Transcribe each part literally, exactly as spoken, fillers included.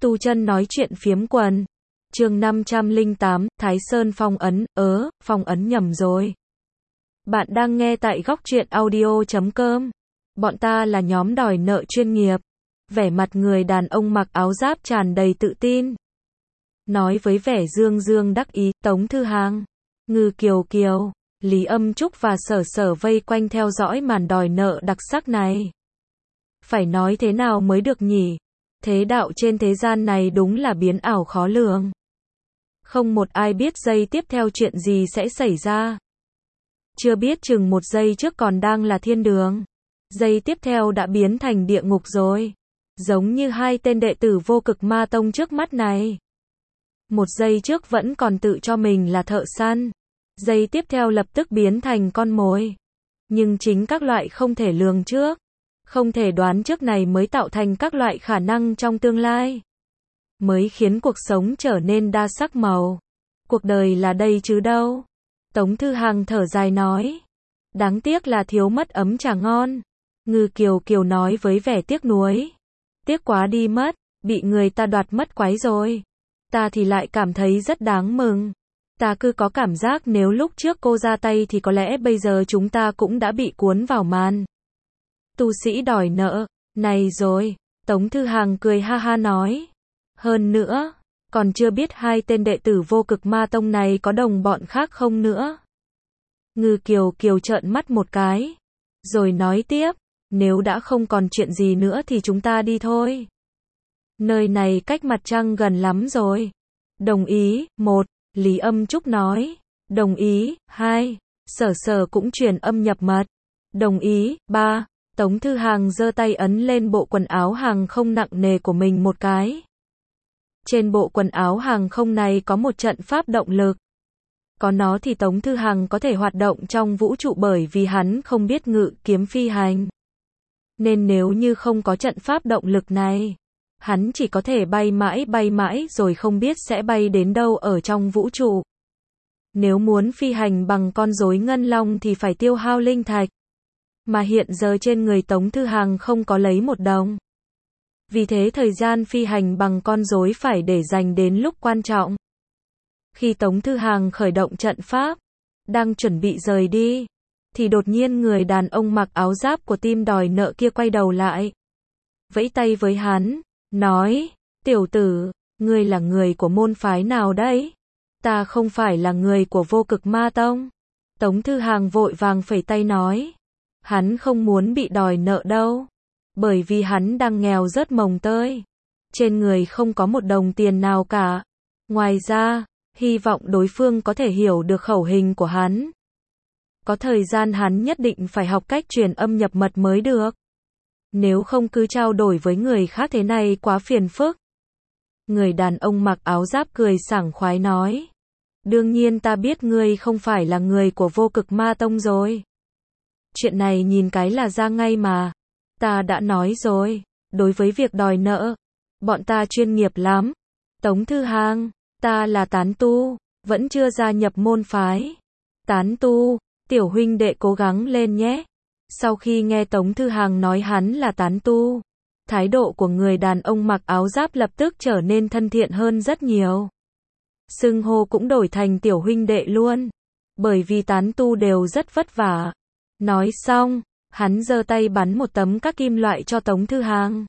Tu chân nói chuyện phiếm quần. Chương năm trăm lẻ tám, Thái Sơn phong ấn, ớ, phong ấn nhầm rồi. Bạn đang nghe tại góc truyện audio chấm com. Bọn ta là nhóm đòi nợ chuyên nghiệp. Vẻ mặt người đàn ông mặc áo giáp tràn đầy tự tin. Nói với vẻ dương dương đắc ý, Tống Thư Hàng, Ngư Kiều Kiều, Lý Âm Trúc và Sở Sở vây quanh theo dõi màn đòi nợ đặc sắc này. Phải nói thế nào mới được nhỉ? Thế đạo trên thế gian này đúng là biến ảo khó lường. Không một ai biết giây tiếp theo chuyện gì sẽ xảy ra. Chưa biết chừng một giây trước còn đang là thiên đường. Giây tiếp theo đã biến thành địa ngục rồi. Giống như hai tên đệ tử vô cực ma tông trước mắt này. Một giây trước vẫn còn tự cho mình là thợ săn. Giây tiếp theo lập tức biến thành con mồi. Nhưng chính các loại không thể lường trước, không thể đoán trước này mới tạo thành các loại khả năng trong tương lai. Mới khiến cuộc sống trở nên đa sắc màu. Cuộc đời là đây chứ đâu. Tống Thư Hàng thở dài nói. Đáng tiếc là thiếu mất ấm trà ngon. Ngư Kiều Kiều nói với vẻ tiếc nuối. Tiếc quá đi mất, bị người ta đoạt mất quái rồi. Ta thì lại cảm thấy rất đáng mừng. Ta cứ có cảm giác nếu lúc trước cô ra tay thì có lẽ bây giờ chúng ta cũng đã bị cuốn vào màn tu sĩ đòi nợ này rồi. Tống Thư Hàng cười ha ha nói. Hơn nữa, còn chưa biết hai tên đệ tử vô cực ma tông này có đồng bọn khác không nữa. Ngư Kiều Kiều trợn mắt một cái, rồi nói tiếp, nếu đã không còn chuyện gì nữa thì chúng ta đi thôi. Nơi này cách mặt trăng gần lắm rồi. Đồng ý. Một, Lý Âm Trúc nói. Đồng ý. Hai, Sở Sở cũng truyền âm nhập mật. Đồng ý. Ba, Tống Thư Hàng giơ tay ấn lên bộ quần áo hàng không nặng nề của mình một cái. Trên bộ quần áo hàng không này có một trận pháp động lực. Có nó thì Tống Thư Hàng có thể hoạt động trong vũ trụ bởi vì hắn không biết ngự kiếm phi hành. Nên nếu như không có trận pháp động lực này, hắn chỉ có thể bay mãi bay mãi rồi không biết sẽ bay đến đâu ở trong vũ trụ. Nếu muốn phi hành bằng con rối ngân long thì phải tiêu hao linh thạch. Mà hiện giờ trên người Tống Thư Hàng không có lấy một đồng. Vì thế thời gian phi hành bằng con rối phải để dành đến lúc quan trọng. Khi Tống Thư Hàng khởi động trận pháp, đang chuẩn bị rời đi, thì đột nhiên người đàn ông mặc áo giáp của team đòi nợ kia quay đầu lại. Vẫy tay với hắn, nói, tiểu tử, ngươi là người của môn phái nào đấy? Ta không phải là người của vô cực ma tông. Tống Thư Hàng vội vàng phẩy tay nói, hắn không muốn bị đòi nợ đâu. Bởi vì hắn đang nghèo rớt mồng tơi. Trên người không có một đồng tiền nào cả. Ngoài ra, hy vọng đối phương có thể hiểu được khẩu hình của hắn. Có thời gian hắn nhất định phải học cách truyền âm nhập mật mới được. Nếu không cứ trao đổi với người khác thế này quá phiền phức. Người đàn ông mặc áo giáp cười sảng khoái nói. Đương nhiên ta biết ngươi không phải là người của vô cực ma tông rồi. Chuyện này nhìn cái là ra ngay mà. Ta đã nói rồi, đối với việc đòi nợ, bọn ta chuyên nghiệp lắm. Tống Thư Hàng, ta là tán tu, vẫn chưa gia nhập môn phái. Tán tu, tiểu huynh đệ cố gắng lên nhé. Sau khi nghe Tống Thư Hàng nói hắn là tán tu, thái độ của người đàn ông mặc áo giáp lập tức trở nên thân thiện hơn rất nhiều. Xưng hô cũng đổi thành tiểu huynh đệ luôn, bởi vì tán tu đều rất vất vả. Nói xong, hắn giơ tay bắn một tấm các kim loại cho Tống Thư Hàng.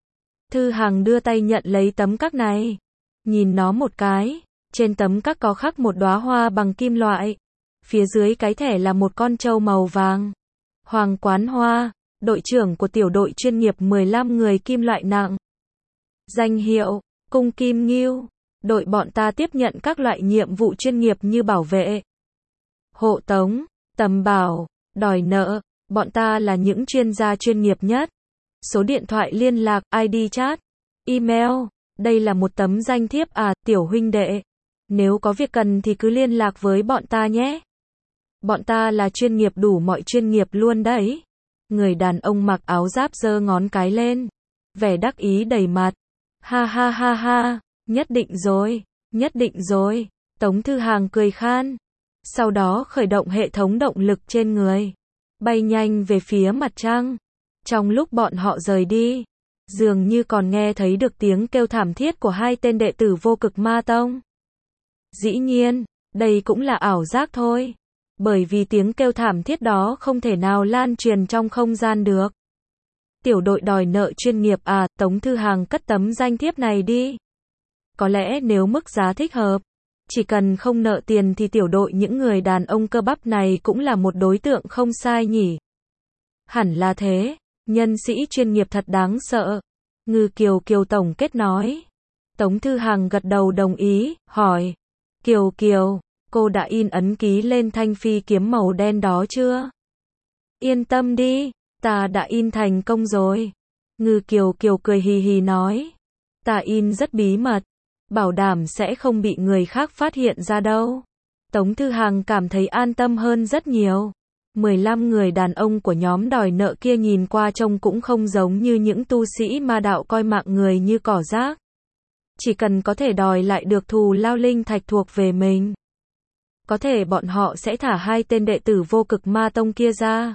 Thư Hàng đưa tay nhận lấy tấm các này. Nhìn nó một cái, trên tấm các có khắc một đóa hoa bằng kim loại. Phía dưới cái thẻ là một con trâu màu vàng. Hoàng Quán Hoa, đội trưởng của tiểu đội chuyên nghiệp mười lăm người kim loại nặng. Danh hiệu, Cung Kim Ngưu. Đội bọn ta tiếp nhận các loại nhiệm vụ chuyên nghiệp như bảo vệ, hộ tống, tầm bảo, đòi nợ. Bọn ta là những chuyên gia chuyên nghiệp nhất. Số điện thoại liên lạc, i đê chat, email. Đây là một tấm danh thiếp à, tiểu huynh đệ. Nếu có việc cần thì cứ liên lạc với bọn ta nhé. Bọn ta là chuyên nghiệp đủ mọi chuyên nghiệp luôn đấy. Người đàn ông mặc áo giáp giơ ngón cái lên. Vẻ đắc ý đầy mặt. Ha ha ha ha, nhất định rồi, nhất định rồi. Tống Thư Hàng cười khan. Sau đó khởi động hệ thống động lực trên người. Bay nhanh về phía mặt trăng. Trong lúc bọn họ rời đi, Dường như còn nghe thấy được tiếng kêu thảm thiết của hai tên đệ tử Vô Cực Ma Tông. Dĩ nhiên, đây cũng là ảo giác thôi. Bởi vì tiếng kêu thảm thiết đó không thể nào lan truyền trong không gian được. Tiểu đội đòi nợ chuyên nghiệp à, Tống Thư Hàng cất tấm danh thiếp này đi. Có lẽ nếu mức giá thích hợp, chỉ cần không nợ tiền thì tiểu đội những người đàn ông cơ bắp này cũng là một đối tượng không sai nhỉ. Hẳn là thế, nhân sĩ chuyên nghiệp thật đáng sợ. Ngư Kiều Kiều tổng kết nói. Tống Thư Hàng gật đầu đồng ý, hỏi. Kiều Kiều, cô đã in ấn ký lên thanh phi kiếm màu đen đó chưa? Yên tâm đi, ta đã in thành công rồi. Ngư Kiều Kiều cười hì hì nói. Ta in rất bí mật, bảo đảm sẽ không bị người khác phát hiện ra đâu. Tống Thư Hàng cảm thấy an tâm hơn rất nhiều. mười lăm người đàn ông của nhóm đòi nợ kia nhìn qua trông cũng không giống như những tu sĩ ma đạo coi mạng người như cỏ rác. Chỉ cần có thể đòi lại được thù lao linh thạch thuộc về mình, có thể bọn họ sẽ thả hai tên đệ tử Vô Cực Ma Tông kia ra.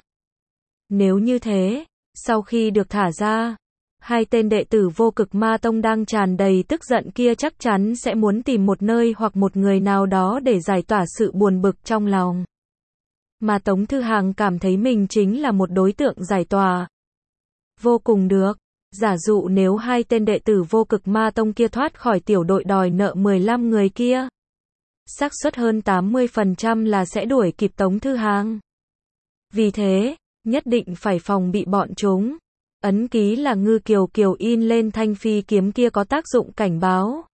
Nếu như thế, sau khi được thả ra, hai tên đệ tử Vô Cực Ma Tông đang tràn đầy tức giận kia chắc chắn sẽ muốn tìm một nơi hoặc một người nào đó để giải tỏa sự buồn bực trong lòng. Mà Tống Thư Hàng cảm thấy mình chính là một đối tượng giải tỏa. Vô cùng được. Giả dụ nếu hai tên đệ tử Vô Cực Ma Tông kia thoát khỏi tiểu đội đòi nợ mười lăm người kia, xác suất hơn tám mươi phần trăm là sẽ đuổi kịp Tống Thư Hàng. Vì thế, nhất định phải phòng bị bọn chúng. Ấn ký là Ngư Kiều Kiều in lên thanh phi kiếm kia có tác dụng cảnh báo.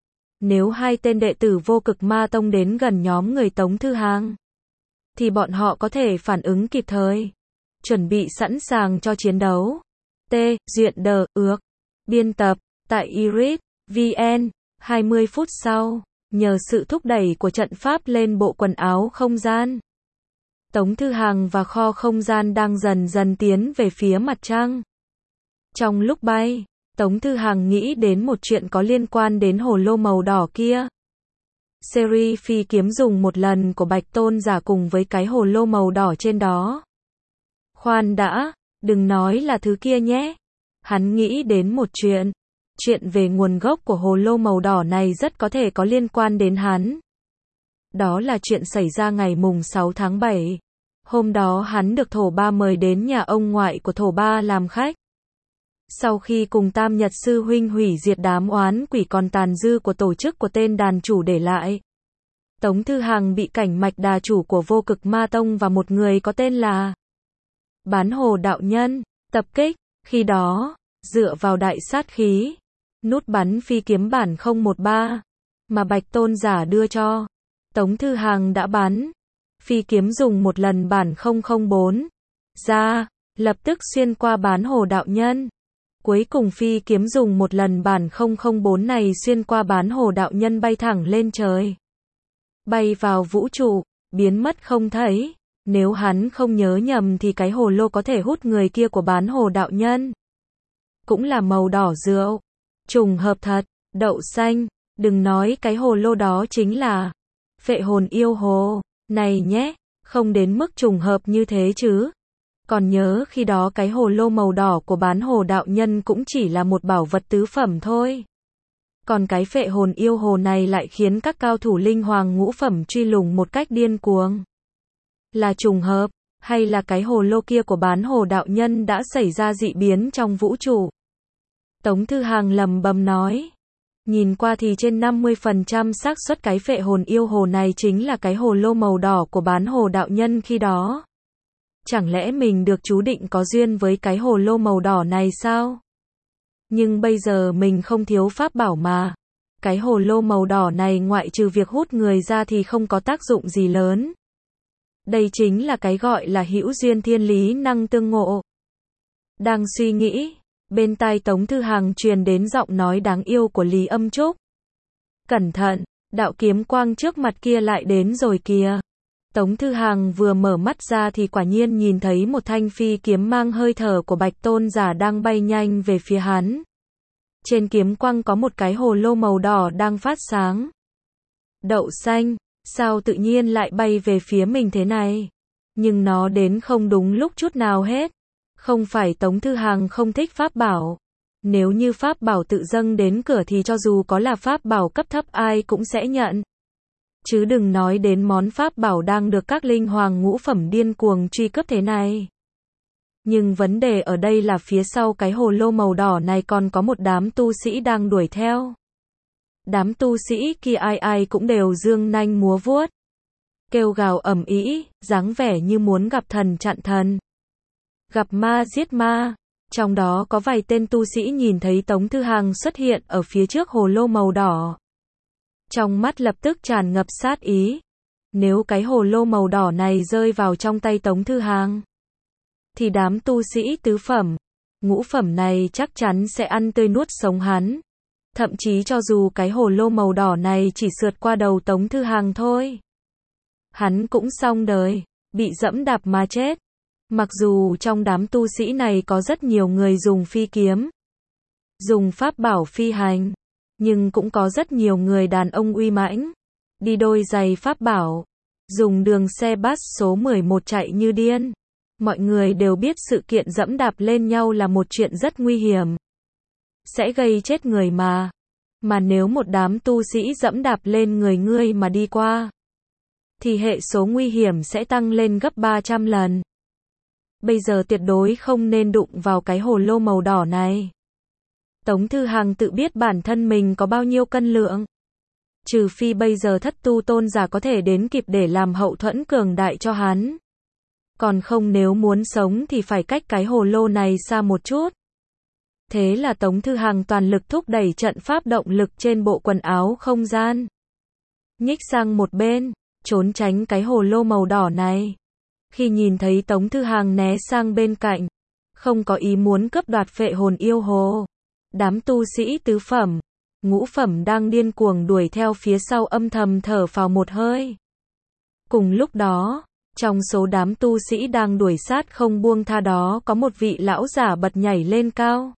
Nếu hai tên đệ tử Vô Cực Ma Tông đến gần nhóm người Tống Thư Hàng, thì bọn họ có thể phản ứng kịp thời, chuẩn bị sẵn sàng cho chiến đấu. T. Duyện đờ, ước. Biên tập, tại Iris, vê en. hai mươi phút sau, nhờ sự thúc đẩy của trận pháp lên bộ quần áo không gian, Tống Thư Hàng và kho không gian đang dần dần tiến về phía mặt trăng. Trong lúc bay, Tống Thư Hàng nghĩ đến một chuyện có liên quan đến hồ lô màu đỏ kia. Series phi kiếm dùng một lần của Bạch Tôn giả cùng với cái hồ lô màu đỏ trên đó. Khoan đã, đừng nói là thứ kia nhé. Hắn nghĩ đến một chuyện. Chuyện về nguồn gốc của hồ lô màu đỏ này rất có thể có liên quan đến hắn. Đó là chuyện xảy ra ngày mùng sáu tháng bảy. Hôm đó hắn được Thổ Ba mời đến nhà ông ngoại của Thổ Ba làm khách. Sau khi cùng Tam Nhật Sư huynh hủy diệt đám oán quỷ còn tàn dư của tổ chức của tên đàn chủ để lại, Tống Thư Hàng bị Cảnh Mạch đà chủ của Vô Cực Ma Tông và một người có tên là Bán Hồ đạo nhân tập kích. Khi đó, dựa vào đại sát khí, nút bắn phi kiếm bản không một ba mà Bạch Tôn giả đưa cho, Tống Thư Hàng đã bắn. Phi kiếm dùng một lần bản không không bốn ra, lập tức xuyên qua Bán Hồ đạo nhân. Cuối cùng phi kiếm dùng một lần bản không không bốn này xuyên qua Bán Hồ đạo nhân bay thẳng lên trời. Bay vào vũ trụ, biến mất không thấy. Nếu hắn không nhớ nhầm thì cái hồ lô có thể hút người kia của Bán Hồ đạo nhân cũng là màu đỏ rượu. Trùng hợp thật, đậu xanh, đừng nói cái hồ lô đó chính là Phệ Hồn Yêu Hồ. Này nhé, không đến mức trùng hợp như thế chứ. Còn nhớ khi đó cái hồ lô màu đỏ của Bán Hồ đạo nhân cũng chỉ là một bảo vật tứ phẩm thôi. Còn cái Phệ Hồn Yêu Hồ này lại khiến các cao thủ linh hoàng ngũ phẩm truy lùng một cách điên cuồng. Là trùng hợp, hay là cái hồ lô kia của Bán Hồ đạo nhân đã xảy ra dị biến trong vũ trụ? Tống Thư Hàng lầm bầm nói. Nhìn qua thì trên năm mươi phần trăm xác suất cái Phệ Hồn Yêu Hồ này chính là cái hồ lô màu đỏ của Bán Hồ đạo nhân khi đó. Chẳng lẽ mình được chú định có duyên với cái hồ lô màu đỏ này sao? Nhưng bây giờ mình không thiếu pháp bảo mà. Cái hồ lô màu đỏ này ngoại trừ việc hút người ra thì không có tác dụng gì lớn. Đây chính là cái gọi là hữu duyên thiên lý năng tương ngộ. Đang suy nghĩ, bên tai Tống Thư Hàng truyền đến giọng nói đáng yêu của Lý Âm Trúc. Cẩn thận, đạo kiếm quang trước mặt kia lại đến rồi kìa. Tống Thư Hàng vừa mở mắt ra thì quả nhiên nhìn thấy một thanh phi kiếm mang hơi thở của Bạch Tôn giả đang bay nhanh về phía hắn. Trên kiếm quang có một cái hồ lô màu đỏ đang phát sáng. Đậu xanh, sao tự nhiên lại bay về phía mình thế này? Nhưng nó đến không đúng lúc chút nào hết. Không phải Tống Thư Hàng không thích pháp bảo, Nếu như pháp bảo tự dâng đến cửa thì cho dù có là pháp bảo cấp thấp ai cũng sẽ nhận. Chứ đừng nói đến món pháp bảo đang được các linh hoàng ngũ phẩm điên cuồng truy cướp thế này. Nhưng vấn đề ở đây là phía sau cái hồ lô màu đỏ này còn có một đám tu sĩ đang đuổi theo. Đám tu sĩ kia ai ai cũng đều dương nanh múa vuốt, kêu gào ầm ĩ, dáng vẻ như muốn gặp thần chặn thần, gặp ma giết ma. Trong đó có vài tên tu sĩ nhìn thấy Tống Thư Hàng xuất hiện ở phía trước hồ lô màu đỏ. Trong mắt lập tức tràn ngập sát ý. Nếu cái hồ lô màu đỏ này rơi vào trong tay Tống Thư Hàng, thì đám tu sĩ tứ phẩm, ngũ phẩm này chắc chắn sẽ ăn tươi nuốt sống hắn. Thậm chí cho dù cái hồ lô màu đỏ này chỉ sượt qua đầu Tống Thư Hàng thôi, hắn cũng xong đời, bị dẫm đạp mà chết. Mặc dù trong đám tu sĩ này có rất nhiều người dùng phi kiếm, dùng pháp bảo phi hành, nhưng cũng có rất nhiều người đàn ông uy mãnh, đi đôi giày pháp bảo, dùng đường xe bus số mười một chạy như điên. Mọi người đều biết sự kiện dẫm đạp lên nhau là một chuyện rất nguy hiểm, sẽ gây chết người mà. Mà nếu một đám tu sĩ dẫm đạp lên người ngươi mà đi qua, thì hệ số nguy hiểm sẽ tăng lên gấp ba trăm lần. Bây giờ tuyệt đối không nên đụng vào cái hồ lô màu đỏ này. Tống Thư Hàng tự biết bản thân mình có bao nhiêu cân lượng. Trừ phi bây giờ thất tu tôn giả có thể đến kịp để làm hậu thuẫn cường đại cho hắn. Còn không, nếu muốn sống thì phải cách cái hồ lô này xa một chút. Thế là Tống Thư Hàng toàn lực thúc đẩy trận pháp động lực trên bộ quần áo không gian. Nhích sang một bên, trốn tránh cái hồ lô màu đỏ này. Khi nhìn thấy Tống Thư Hàng né sang bên cạnh, không có ý muốn cướp đoạt phệ hồn yêu hồ, đám tu sĩ tứ phẩm, ngũ phẩm đang điên cuồng đuổi theo phía sau âm thầm thở phào một hơi. Cùng lúc đó, trong số đám tu sĩ đang đuổi sát không buông tha đó có một vị lão giả bật nhảy lên cao,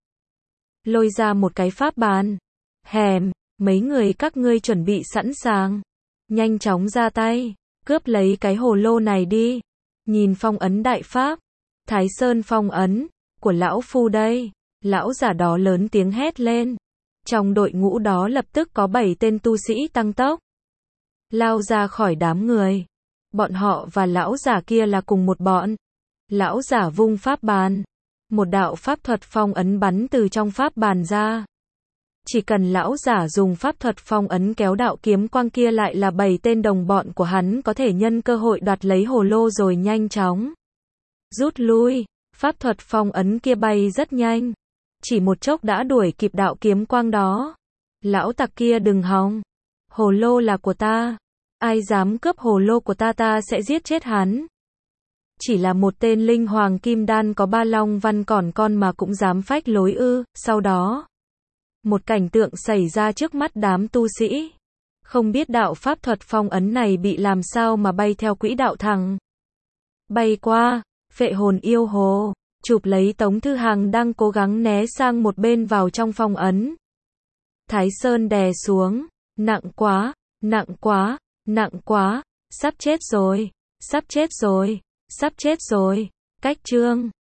lôi ra một cái pháp bàn. Hèm, mấy người các ngươi chuẩn bị sẵn sàng, nhanh chóng ra tay, cướp lấy cái hồ lô này đi. Nhìn phong ấn đại pháp, Thái Sơn phong ấn, của lão phu đây. Lão giả đó lớn tiếng hét lên. Trong đội ngũ đó lập tức có bảy tên tu sĩ tăng tốc, lao ra khỏi đám người. Bọn họ và lão giả kia là cùng một bọn. Lão giả vung pháp bàn, một đạo pháp thuật phong ấn bắn từ trong pháp bàn ra. Chỉ cần lão giả dùng pháp thuật phong ấn kéo đạo kiếm quang kia lại là bảy tên đồng bọn của hắn có thể nhân cơ hội đoạt lấy hồ lô rồi nhanh chóng rút lui. Pháp thuật phong ấn kia bay rất nhanh, chỉ một chốc đã đuổi kịp đạo kiếm quang đó. Lão tặc kia đừng hòng, hồ lô là của ta, ai dám cướp hồ lô của ta ta sẽ giết chết hắn. Chỉ là một tên linh hoàng kim đan có ba long văn còn con mà cũng dám phách lối ư? Sau đó, một cảnh tượng xảy ra trước mắt đám tu sĩ. Không biết đạo pháp thuật phong ấn này bị làm sao mà bay theo quỹ đạo thẳng bay qua phệ hồn yêu hồ, chụp lấy Tống Thư Hàng đang cố gắng né sang một bên vào trong phong ấn. Thái Sơn đè xuống, nặng quá, nặng quá, nặng quá, sắp chết rồi, sắp chết rồi, sắp chết rồi. Cách chương